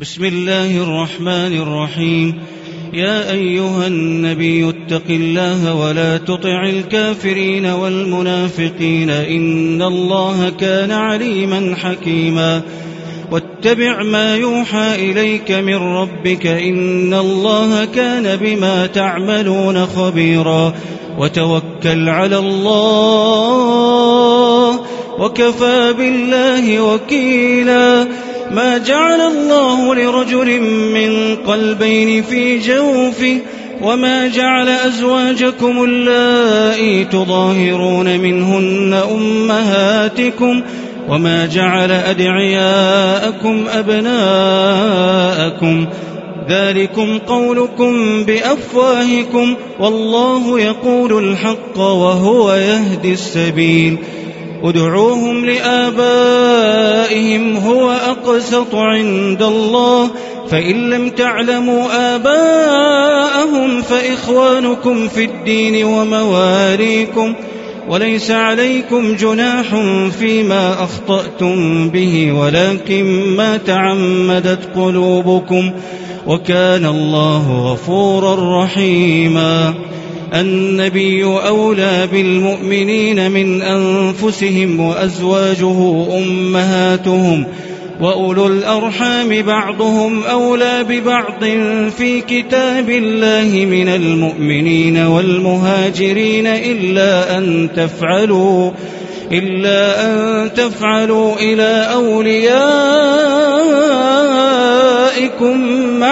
بسم الله الرحمن الرحيم. يا أيها النبي اتق الله ولا تطع الكافرين والمنافقين إن الله كان عليما حكيما. واتبع ما يوحى إليك من ربك إن الله كان بما تعملون خبيرا. وتوكل على الله وكفى بالله وكيلا. ما جعل الله لرجل من قلبين في جوفه وما جعل أزواجكم اللائي تظاهرون منهن أمهاتكم وما جعل أدعياءكم أبناءكم ذلكم قولكم بأفواهكم والله يقول الحق وهو يهدي السبيل. ادعوهم لآبائهم هو أقسط عند الله فإن لم تعلموا آباءهم فإخوانكم في الدين ومواليكم وليس عليكم جناح فيما أخطأتم به ولكن ما تعمدت قلوبكم وكان الله غفورا رحيما. النبي أولى بالمؤمنين من أنفسهم وأزواجه أمهاتهم وأولو الأرحام بعضهم أولى ببعض في كتاب الله من المؤمنين والمهاجرين إلا أن تفعلوا إلى أوليائكم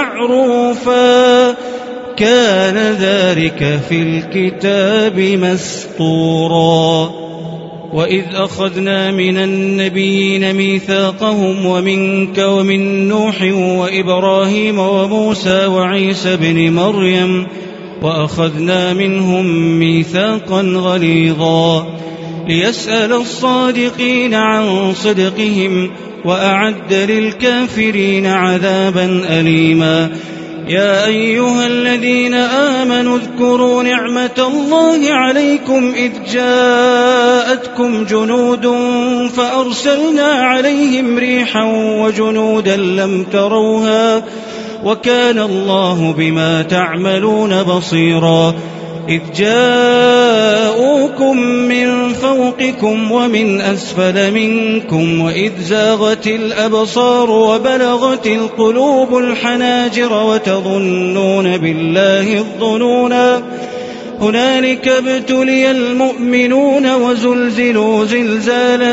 معروفا كان ذلك في الكتاب مسطورا. وإذ أخذنا من النبيين ميثاقهم ومنك ومن نوح وإبراهيم وموسى وعيسى بن مريم وأخذنا منهم ميثاقا غليظا ليسأل الصادقين عن صدقهم وأعد للكافرين عذابا أليما. يا أيها الذين آمنوا اذكروا نعمة الله عليكم إذ جاءتكم جنود فأرسلنا عليهم ريحا وجنودا لم تروها وكان الله بما تعملون بصيرا. إذ جاءوكم من فوقكم ومن أسفل منكم وإذ زاغت الأبصار وبلغت القلوب الحناجر وتظنون بالله الظنونا هنالك ابتلي المؤمنون وزلزلوا زلزالا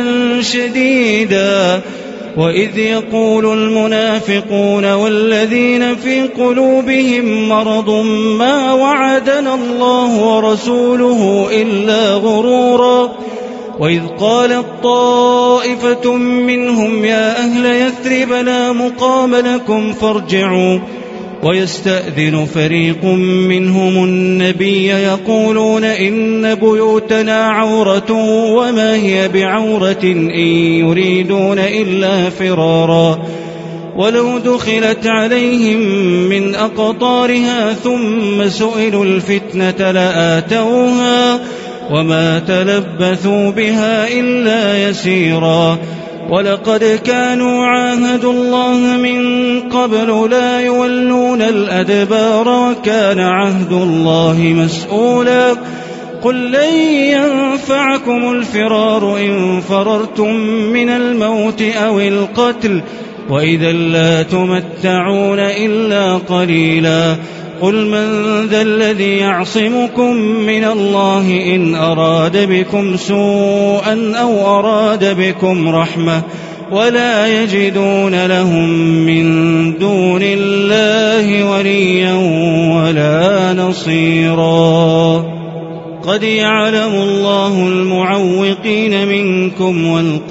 شديدا. وإذ يقول المنافقون والذين في قلوبهم مرض ما وعدنا الله ورسوله إلا غرورا. وإذ قالت طائفة منهم يا أهل يثرب لا مقام لكم فارجعوا ويستأذن فريق منهم النبي يقولون إن بيوتنا عورة وما هي بعورة إن يريدون إلا فرارا ولو دخلت عليهم من أقطارها ثم سئلوا الفتنة لآتوها وما تلبثوا بها إلا يسيرا. ولقد كانوا عاهدوا الله من قبل لا يولون الأدبار وكان عهد الله مسؤولا. قل لن ينفعكم الفرار إن فررتم من الموت أو القتل وإذا لا تمتعون إلا قليلا. قل من ذا الذي يعصمكم من الله إن أراد بكم سوءا أو أراد بكم رحمة ولا يجدون لهم من دون الله وليا ولا نصيرا. قد يعلم الله المعوقين منكم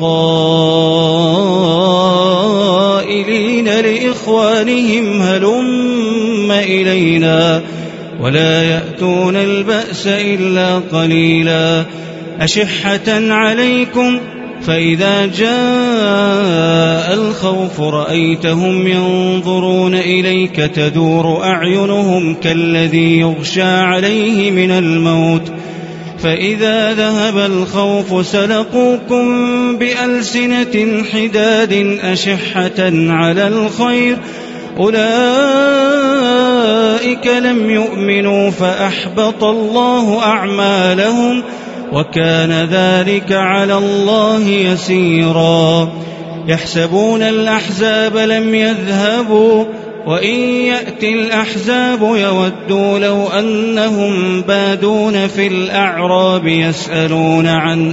والقائلين لإخوانهم هلم إلينا ولا يأتون البأس إلا قليلا. أشحة عليكم فإذا جاء الخوف رأيتهم ينظرون إليك تدور أعينهم كالذي يغشى عليه من الموت فإذا ذهب الخوف سلقوكم بألسنة حداد أشحة على الخير أولئك لم يؤمنوا فأحبط الله أعمالهم وكان ذلك على الله يسيرا يحسبون الأحزاب لم يذهبوا وإن يأتي الأحزاب يودوا لو أنهم بادون في الأعراب يسألون عن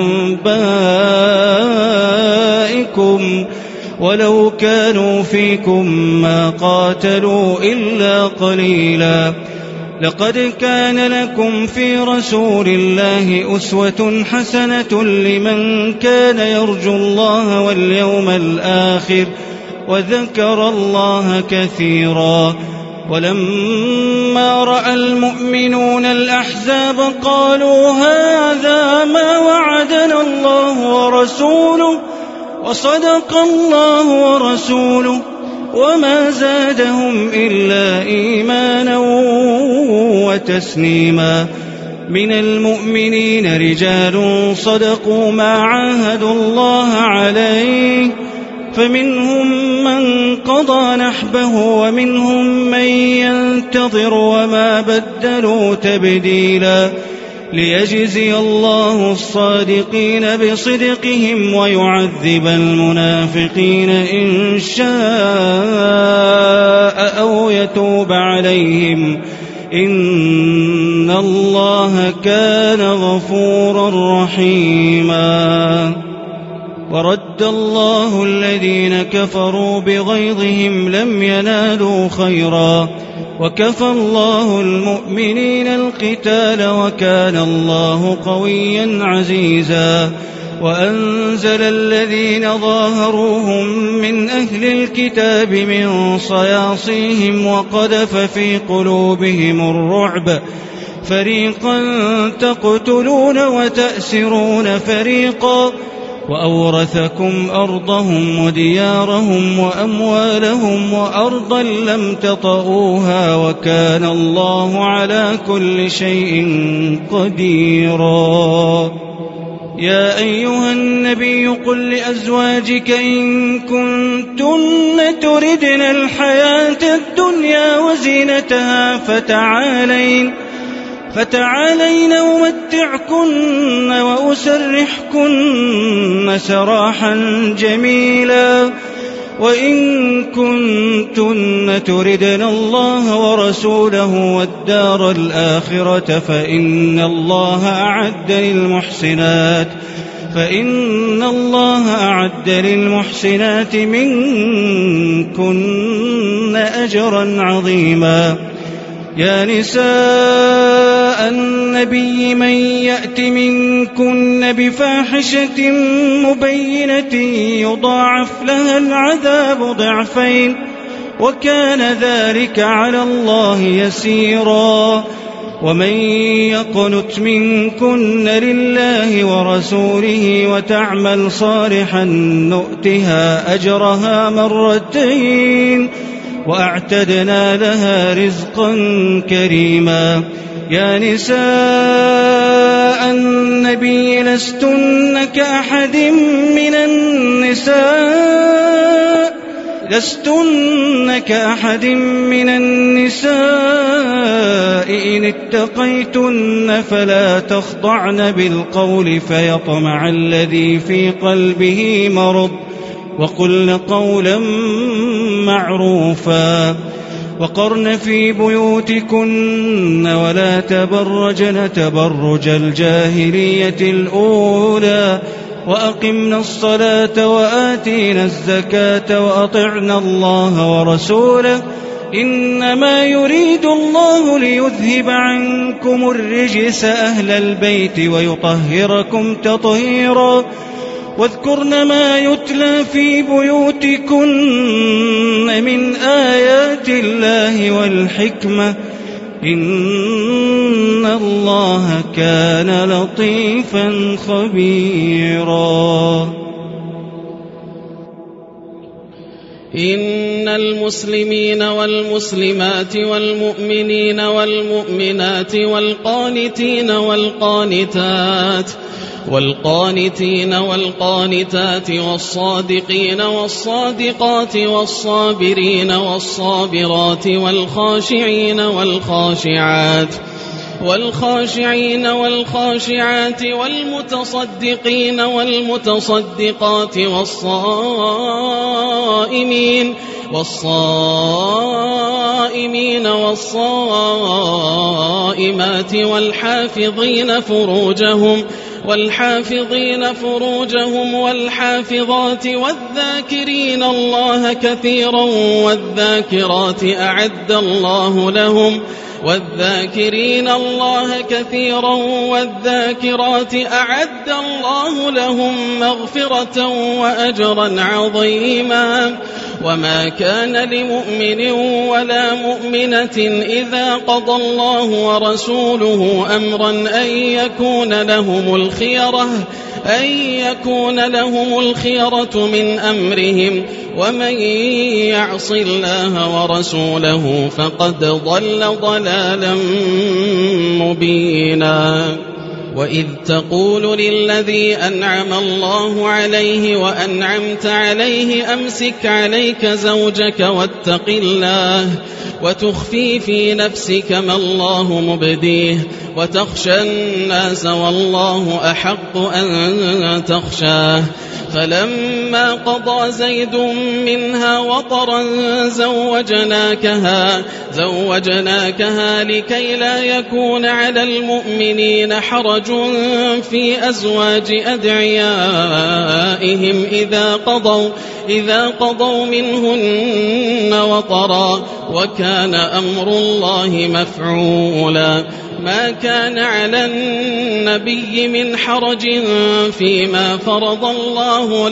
أنبائكم ولو كانوا فيكم ما قاتلوا إلا قليلا لقد كان لكم في رسول الله أسوة حسنة لمن كان يرجو الله واليوم الآخر وذكر الله كثيرا ولما رأى المؤمنون الأحزاب قالوا هذا ما وعدنا الله ورسوله وصدق الله ورسوله وما زادهم إلا إيمانا وتسليما من المؤمنين رجال صدقوا ما عاهدوا الله عليه فمنهم من قضى نحبه ومنهم من ينتظر وما بدلوا تبديلا ليجزي الله الصادقين بصدقهم ويعذب المنافقين إن شاء أو يتوب عليهم إن الله كان غفورا رحيما ورد الله الذين كفروا بغيظهم لم ينالوا خيرا وكفى الله المؤمنين القتال وكان الله قويا عزيزا وأنزل الذين ظاهروهم من أهل الكتاب من صياصيهم وقذف في قلوبهم الرعب فريقا تقتلون وتأسرون فريقا وأورثكم أرضهم وديارهم وأموالهم وأرضا لم تطئوها وكان الله على كل شيء قديرا يا أيها النبي قل لأزواجك إن كنتن تردن الحياة الدنيا وزينتها فتعالين أمتعكن وأسرحكن سراحا جميلا وإن كنتن تردن الله ورسوله والدار الآخرة فإن الله أعد للمحسنات منكن أجرا عظيما يا نساء النبي من يأت منكن بفاحشة مبينة يضاعف لها العذاب ضعفين وكان ذلك على الله يسيرا ومن يقنت منكن لله ورسوله وتعمل صالحا نؤتها أجرها مرتين وأعتدنا لها رزقا كريما يا نساء النبي لستن كأحد من النساء إن اتقيتن فلا تخضعن بالقول فيطمع الذي في قلبه مرض وقلن قولا معروفا وقرن في بيوتكن ولا تبرجن تبرج الجاهلية الأولى وأقمنا الصلاة وآتينا الزكاة وأطعنا الله ورسوله إنما يريد الله ليذهب عنكم الرجس أهل البيت ويطهركم تطهيرا واذكرن ما يتلى في بيوتكن من آيات الله والحكمة إن الله كان لطيفا خبيرا إن المسلمين والمسلمات والمؤمنين والمؤمنات والقانتين والقانتات والقانتين والقانتات والصادقين والصادقات والصابرين والصابرات والخاشعين والخاشعات والمتصدقين والمتصدقات والصائمين والصائمات والحافظين فروجهم والحافظات والذاكرين الله كثيرا والذاكرات أعد الله لهم مغفرة وأجرا عظيما. وما كان لمؤمن ولا مؤمنة إذا قضى الله ورسوله أمرا أن يكون لهم الخيرة من أمرهم ومن يعص الله ورسوله فقد ضل ضلالا مبينا. وإذ تقول للذي أنعم الله عليه وأنعمت عليه أمسك عليك زوجك واتق الله وتخفي في نفسك ما الله مبديه وتخشى الناس والله أحق أن تخشاه. فلما قضى زيد منها وطرا زوجناكها لكي لا يكون على المؤمنين حرج في أزواج أدعيائهم إذا قضوا منهن وطرا وكان أمر الله مفعولا. ما كان على النبي من حرج فيما فرض الله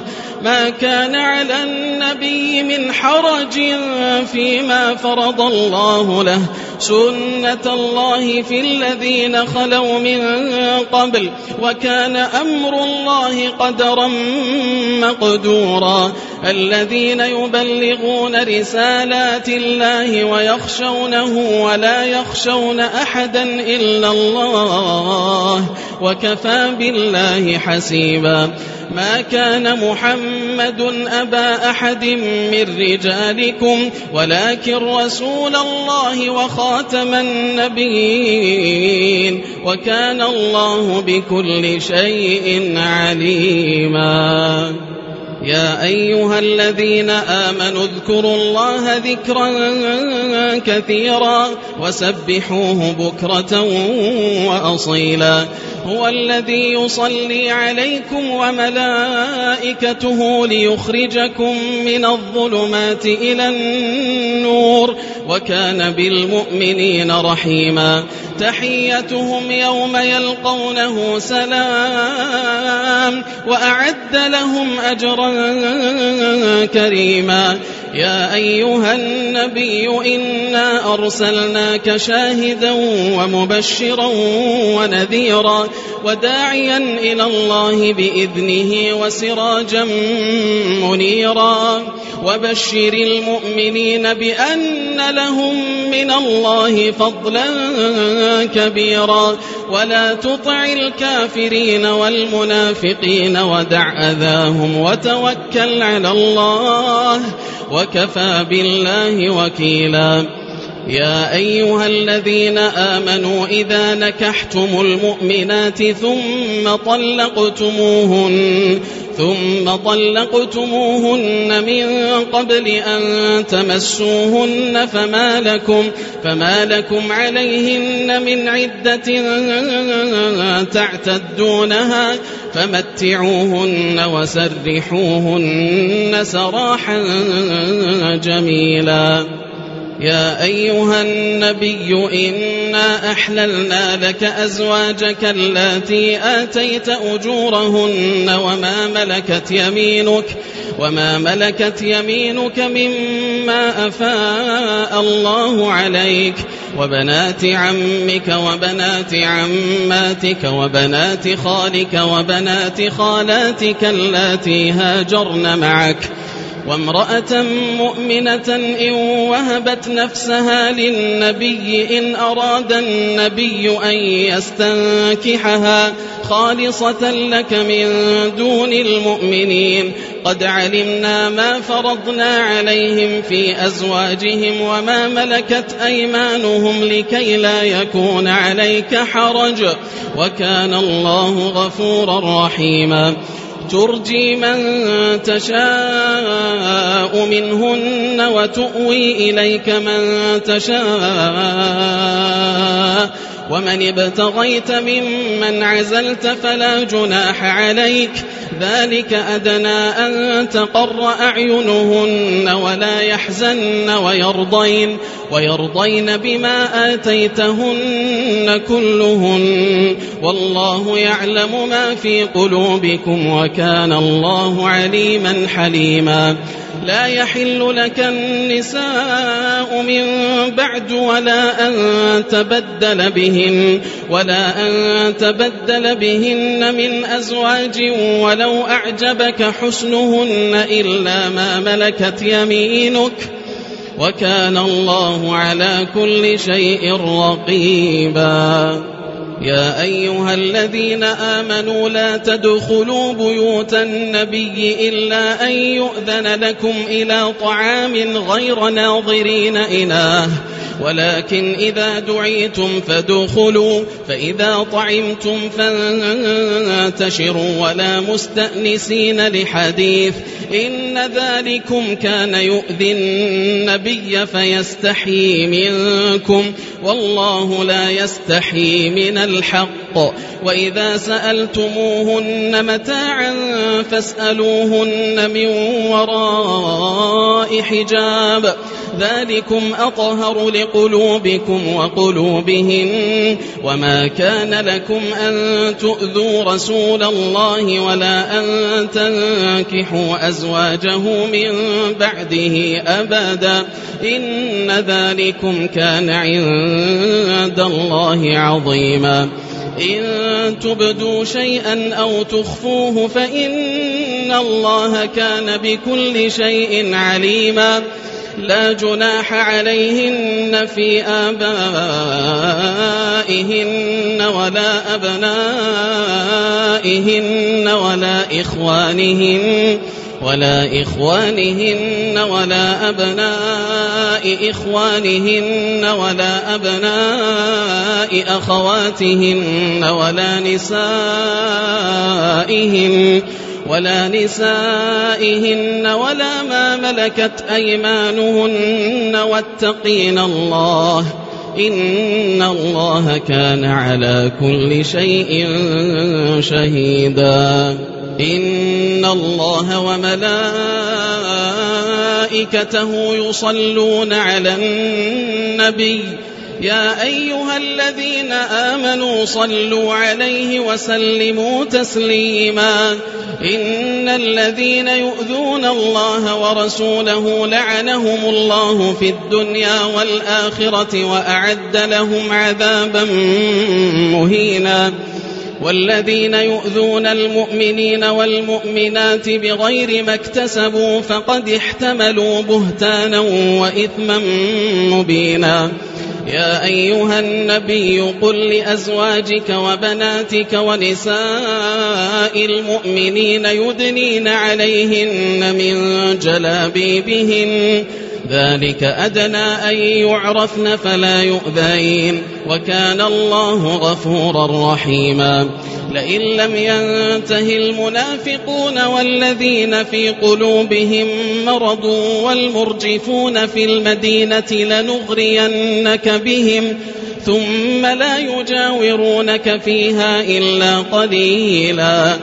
له سنة الله في الذين خلوا من قبل وكان أمر الله قدرا مقدورا. الذين يبلغون رسالات الله ويخشونه ولا يخشون أحدا إلا الله وكفى بالله حسيبا. ما كان محمد أبا أحد من رجالكم ولكن رسول الله وخاتم النبيين وكان الله بكل شيء عليما. يا أيها الذين آمنوا اذكروا الله ذكرا كثيرا وسبحوه بكرة وأصيلا. هو الذي يصلي عليكم وملائكته ليخرجكم من الظلمات إلى النور وكان بالمؤمنين رحيما. تحيتهم يوم يلقونه سلام وأعد لهم أجرا كريما. يا أيها النبي إنا أرسلناك شاهدا ومبشرا ونذيرا وداعيا إلى الله بإذنه وسراجا منيرا. وبشر المؤمنين بأن لهم من الله فضلا كبيرا. ولا تطع الكافرين والمنافقين ودع أذاهم وتوكل على الله وكفى بالله وكيلا. يا أيها الذين آمنوا إذا نكحتم المؤمنات ثم طلقتموهن من قبل أن تمسوهن فما لكم عليهن من عدة تعتدونها فمتعوهن وسرحوهن سراحا جميلا. يا أيها النبي إنا أحللنا لك أزواجك اللاتي آتيت أجورهن وما ملكت يمينك مما أفاء الله عليك وبنات عمك وبنات عماتك وبنات خالك وبنات خالاتك اللاتي هاجرن معك وامرأة مؤمنة إن وهبت نفسها للنبي إن أراد النبي أن يستنكحها خالصة لك من دون المؤمنين قد علمنا ما فرضنا عليهم في أزواجهم وما ملكت أيمانهم لكي لا يكون عليك حرج وكان الله غفورا رحيما ترجي من تشاء منهن وتؤوي إليك من تشاء ومن ابتغيت ممن عزلت فلا جناح عليك ذلك أدنى أن تقر أعينهن ولا يحزن ويرضين بما آتيتهن كلهن والله يعلم ما في قلوبكم وكان الله عليما حليما لا يحل لك النساء من بعد ولا أن تبدل بهن من أزواج ولو أعجبك حسنهن إلا ما ملكت يمينك وكان الله على كل شيء رقيبا يا أيها الذين آمنوا لا تدخلوا بيوت النبي إلا أن يؤذن لكم إلى طعام غير ناظرين إناه ولكن إذا دعيتم فادخلوا فإذا طعمتم فانتشروا ولا مستأنسين لحديث إن ذلكم كان يؤذي النبي فيستحيي منكم والله لا يستحيي من الحق وإذا سألتموهن متاعا فاسألوهن من وراء حجاب ذلكم أطهر لقلوبكم وقلوبهن وما كان لكم أن تؤذوا رسول الله ولا أن تنكحوا أزواجه من بعده أبدا إن ذلكم كان عند الله عظيما إن تبدوا شيئا أو تخفوه فإن الله كان بكل شيء عليما لا جناح عليهن في آبائهن ولا أبنائهن ولا إخوانهن ولا أبناء إخوانهن ولا أبناء أخواتهن ولا نسائهن ولا ما ملكت أيمانهن واتقين الله إن الله كان على كل شيء شهيدا إن الله وملائكته يصلون على النبي يا أيها الذين آمنوا صلوا عليه وسلموا تسليما إن الذين يؤذون الله ورسوله لعنهم الله في الدنيا والآخرة وأعد لهم عذابا مهينا والذين يؤذون المؤمنين والمؤمنات بغير ما اكتسبوا فقد احتملوا بهتانا وإثما مبينا يا أيها النبي قل لأزواجك وبناتك ونساء المؤمنين يدنين عليهن من جلابيبهن ذلك أدنى أن يعرفن فلا يؤذين وكان الله غفورا رحيما لئن لم ينته المنافقون والذين في قلوبهم مرض والمرجفون في المدينة لنغرينك بهم ثم لا يجاورونك فيها إلا قليلا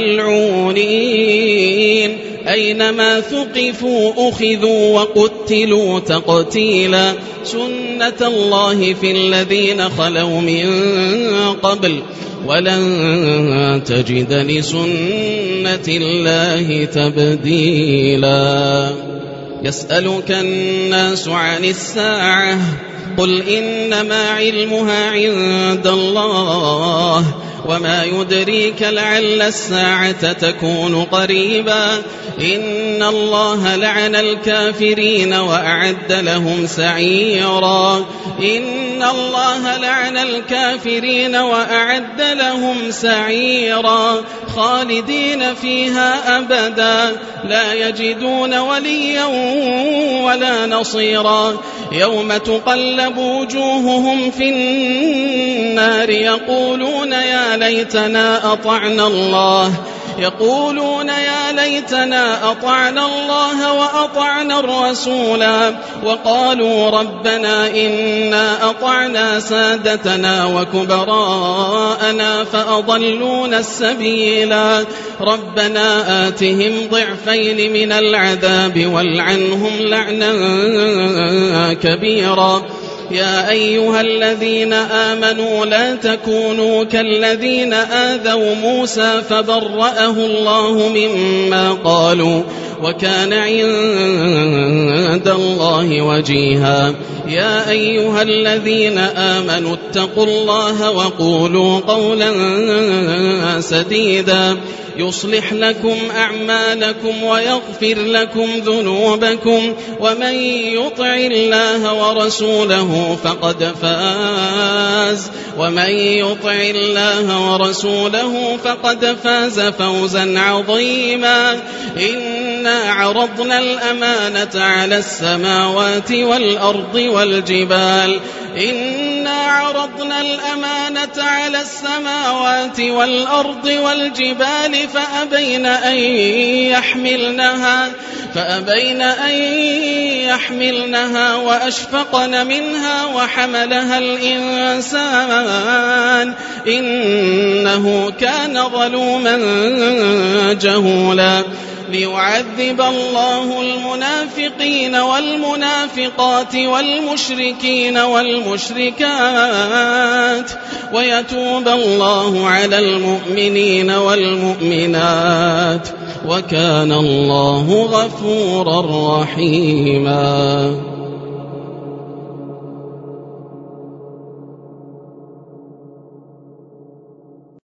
ملعونين أينما ثقفوا أخذوا وقتلوا تقتيلا سنة الله في الذين خلوا من قبل ولن تجد لسنة الله تبديلا يسألك الناس عن الساعة قل إنما علمها عند الله وما يدريك لعل الساعة تكون قريبا إن الله لعن الكافرين وأعد لهم سعيرا إن الله لعن الكافرين وأعد لهم سعيرا خالدين فيها أبدا لا يجدون وليا ولا نصيرا يوم تقلب وجوههم في النار يقولون يا ليتنا أطعنا الله وأطعنا الرسولا وقالوا ربنا إنا أطعنا سادتنا وكبراءنا فأضلونا السبيلا ربنا آتهم ضعفين من العذاب والعنهم لعنا كبيرا يا أيها الذين آمنوا لا تكونوا كالذين آذوا موسى فبرأه الله مما قالوا وكان عند الله وجيها يا أيها الذين آمنوا اتقوا الله وقولوا قولا سديدا يصلح لكم أعمالكم ويغفر لكم ذنوبكم ومن يطع الله ورسوله فقد فاز فوزا عظيما إنا عرضنا الأمانة على السماوات والأرض والجبال فأبين أن يحملنها وأشفقن منها وحملها الإنسان إنه كان ظلوما جهولا ليعذب الله المنافقين والمنافقات والمشركين والمشركات ويتوب الله على المؤمنين والمؤمنات وكان الله غفورا رحيما.